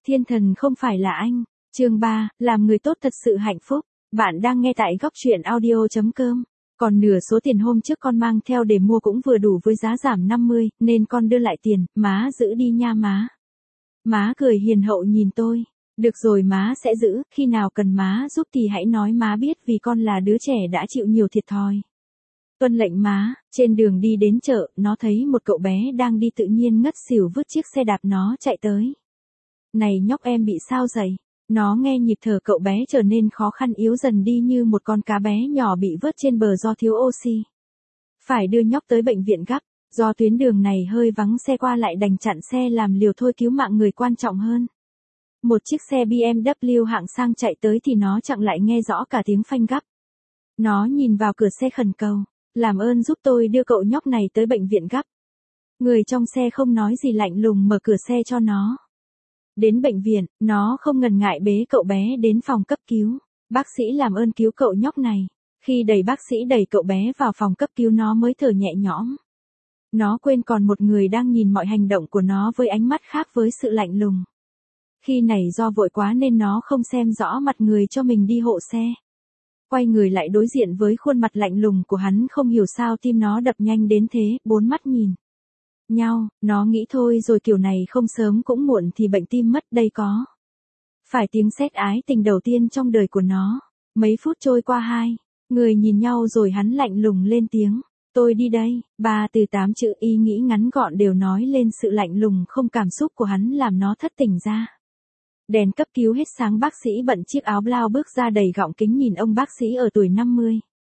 Thiên thần không phải là anh. Chương 3, làm người tốt thật sự hạnh phúc. Bạn đang nghe tại góc truyện audio.com. Còn nửa số tiền hôm trước con mang theo để mua cũng vừa đủ với giá giảm 50, nên con đưa lại tiền, má giữ đi nha má. Má cười hiền hậu nhìn tôi. Được rồi má sẽ giữ, khi nào cần má giúp thì hãy nói má biết vì con là đứa trẻ đã chịu nhiều thiệt thòi. Tuân lệnh má. Trên đường đi đến chợ, nó thấy một cậu bé đang đi tự nhiên ngất xỉu vứt chiếc xe đạp nó chạy tới. Này nhóc em bị sao vậy? Nó nghe nhịp thở cậu bé trở nên khó khăn yếu dần đi như một con cá bé nhỏ bị vớt trên bờ do thiếu oxy. Phải đưa nhóc tới bệnh viện gấp, do tuyến đường này hơi vắng xe qua lại đành chặn xe làm liều thôi cứu mạng người quan trọng hơn. Một chiếc xe BMW hạng sang chạy tới thì nó chặn lại nghe rõ cả tiếng phanh gấp. Nó nhìn vào cửa xe khẩn cầu, làm ơn giúp tôi đưa cậu nhóc này tới bệnh viện gấp. Người trong xe không nói gì lạnh lùng mở cửa xe cho nó. Đến bệnh viện, nó không ngần ngại bế cậu bé đến phòng cấp cứu. Bác sĩ làm ơn cứu cậu nhóc này. Khi bác sĩ đẩy cậu bé vào phòng cấp cứu nó mới thở nhẹ nhõm. Nó quên còn một người đang nhìn mọi hành động của nó với ánh mắt khác với sự lạnh lùng. Khi này do vội quá nên nó không xem rõ mặt người cho mình đi hộ xe. Quay người lại đối diện với khuôn mặt lạnh lùng của hắn không hiểu sao tim nó đập nhanh đến thế, bốn mắt nhìn nhau, nó nghĩ thôi rồi kiểu này không sớm cũng muộn thì bệnh tim mất đây có. Phải tiếng sét ái tình đầu tiên trong đời của nó. Mấy phút trôi qua hai người nhìn nhau rồi hắn lạnh lùng lên tiếng. Tôi đi đây. 3 từ 8 chữ ý nghĩ ngắn gọn đều nói lên sự lạnh lùng không cảm xúc của hắn làm nó thất tỉnh ra. Đèn cấp cứu hết sáng bác sĩ bận chiếc áo blau bước ra đầy gọng kính nhìn ông bác sĩ ở tuổi 50.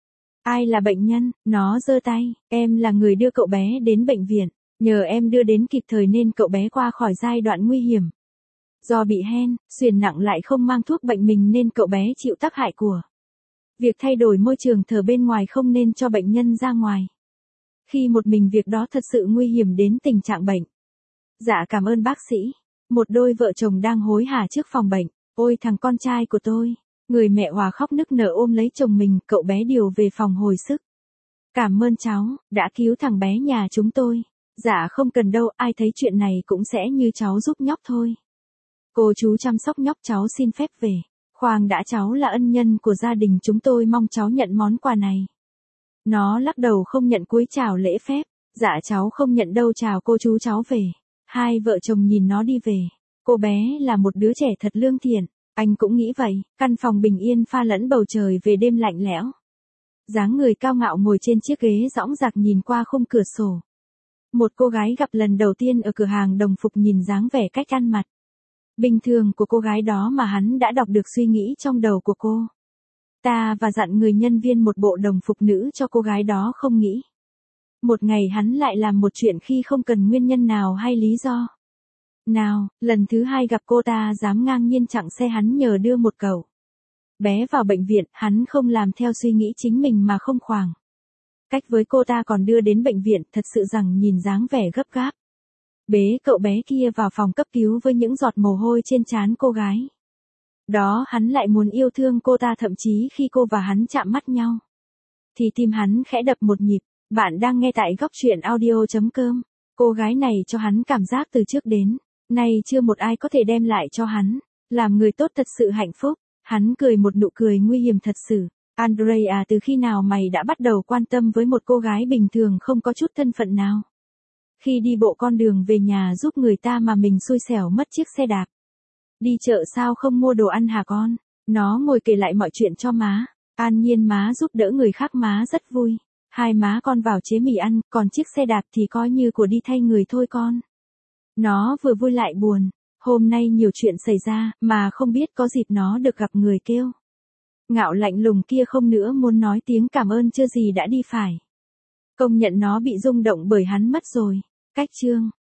Ai là bệnh nhân? Nó giơ tay. Em là người đưa cậu bé đến bệnh viện. Nhờ em đưa đến kịp thời nên cậu bé qua khỏi giai đoạn nguy hiểm. Do bị hen, suyễn nặng lại không mang thuốc bệnh mình nên cậu bé chịu tác hại của việc thay đổi môi trường thở bên ngoài không nên cho bệnh nhân ra ngoài. Khi một mình việc đó thật sự nguy hiểm đến tình trạng bệnh. Dạ cảm ơn bác sĩ. Một đôi vợ chồng đang hối hả trước phòng bệnh. Ôi thằng con trai của tôi. Người mẹ hòa khóc nức nở ôm lấy chồng mình, cậu bé điều về phòng hồi sức. Cảm ơn cháu, đã cứu thằng bé nhà chúng tôi. Dạ không cần đâu, ai thấy chuyện này cũng sẽ như cháu giúp nhóc thôi. Cô chú chăm sóc nhóc cháu xin phép về. Khoan đã cháu là ân nhân của gia đình chúng tôi mong cháu nhận món quà này. Nó lắc đầu không nhận cúi chào lễ phép. Dạ cháu không nhận đâu chào cô chú cháu về. Hai vợ chồng nhìn nó đi về. Cô bé là một đứa trẻ thật lương thiện. Anh cũng nghĩ vậy. Căn phòng bình yên pha lẫn bầu trời về đêm lạnh lẽo. Dáng người cao ngạo ngồi trên chiếc ghế dõng dạc nhìn qua khung cửa sổ. Một cô gái gặp lần đầu tiên ở cửa hàng đồng phục nhìn dáng vẻ cách ăn mặc bình thường của cô gái đó mà hắn đã đọc được suy nghĩ trong đầu của cô. Ta và dặn người nhân viên một bộ đồng phục nữ cho cô gái đó không nghĩ. Một ngày hắn lại làm một chuyện khi không cần nguyên nhân nào hay lý do nào, lần thứ hai gặp cô ta dám ngang nhiên chặn xe hắn nhờ đưa một cậu bé vào bệnh viện, hắn không làm theo suy nghĩ chính mình mà không khoàng cách với cô ta còn đưa đến bệnh viện, thật sự rằng nhìn dáng vẻ gấp gáp. Bế cậu bé kia vào phòng cấp cứu với những giọt mồ hôi trên trán cô gái. Đó hắn lại muốn yêu thương cô ta thậm chí khi cô và hắn chạm mắt nhau. Thì tim hắn khẽ đập một nhịp. Bạn đang nghe tại góc truyện audio.com. Cô gái này cho hắn cảm giác từ trước đến nay chưa một ai có thể đem lại cho hắn. Làm người tốt thật sự hạnh phúc. Hắn cười một nụ cười nguy hiểm thật sự. Andrea từ khi nào mày đã bắt đầu quan tâm với một cô gái bình thường không có chút thân phận nào? Khi đi bộ con đường về nhà giúp người ta mà mình xui xẻo mất chiếc xe đạp. Đi chợ sao không mua đồ ăn hả con? Nó ngồi kể lại mọi chuyện cho má. An nhiên má giúp đỡ người khác má rất vui. Hai má con vào chế mì ăn, còn chiếc xe đạp thì coi như của đi thay người thôi con. Nó vừa vui lại buồn. Hôm nay nhiều chuyện xảy ra, mà không biết có dịp nó được gặp người kêu ngạo lạnh lùng kia không nữa muốn nói tiếng cảm ơn chưa gì đã đi phải. Công nhận nó bị rung động bởi hắn mất rồi. Cách chương